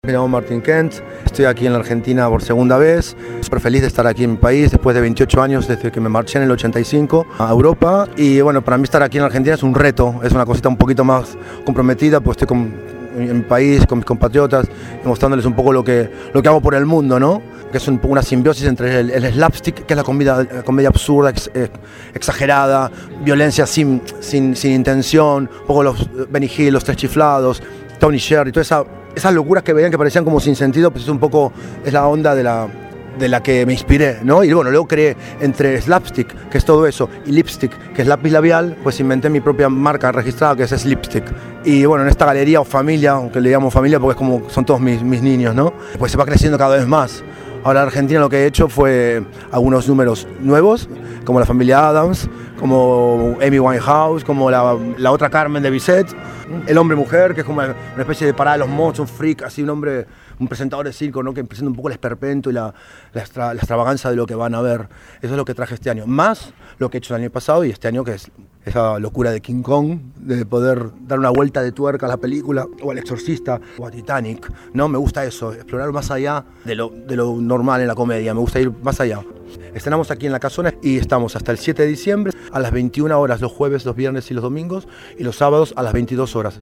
Me llamo Martín Kent, estoy aquí en la Argentina por segunda vez. Súper feliz de estar aquí en mi país después de 28 años desde que me marché en el 85 a Europa. Y bueno, para mí estar aquí en la Argentina es un reto, es una cosita un poquito más comprometida, pues estoy en mi país, con mis compatriotas, mostrándoles un poco lo que hago por el mundo, ¿no? Que es una simbiosis entre el slapstick, que es la comedia absurda, exagerada, violencia sin intención, un poco los Benny Hill, los Tres Chiflados, Tony Sherry, toda esas locuras que veían que parecían como sin sentido, pues es la onda de la que me inspiré, ¿no? Y bueno, luego creé entre slapstick, que es todo eso, y lipstick, que es lápiz labial, pues inventé mi propia marca registrada, que es Slipstick. Y bueno, en esta galería o familia, aunque le llamo familia porque es como son todos mis niños, ¿no? Pues se va creciendo cada vez más. Ahora en Argentina lo que he hecho fue algunos números nuevos, como la familia Addams, como Amy Winehouse, como la otra Carmen de Bizet, el hombre-mujer, que es como una especie de parada de los monstruos, un freak, así un presentador de circo, ¿no? Que presenta un poco el esperpento y la extravaganza de lo que van a ver. Eso es lo que traje este año, más lo que he hecho el año pasado y este año, que es esa locura de King Kong, de poder dar una vuelta de tuerca a la película, o al Exorcista, o a Titanic, ¿no? Me gusta eso, explorar más allá de lo normal en la comedia, me gusta ir más allá. Estrenamos aquí en La Casona y estamos hasta el 7 de diciembre a las 21 horas los jueves, los viernes y los domingos, y los sábados a las 22 horas.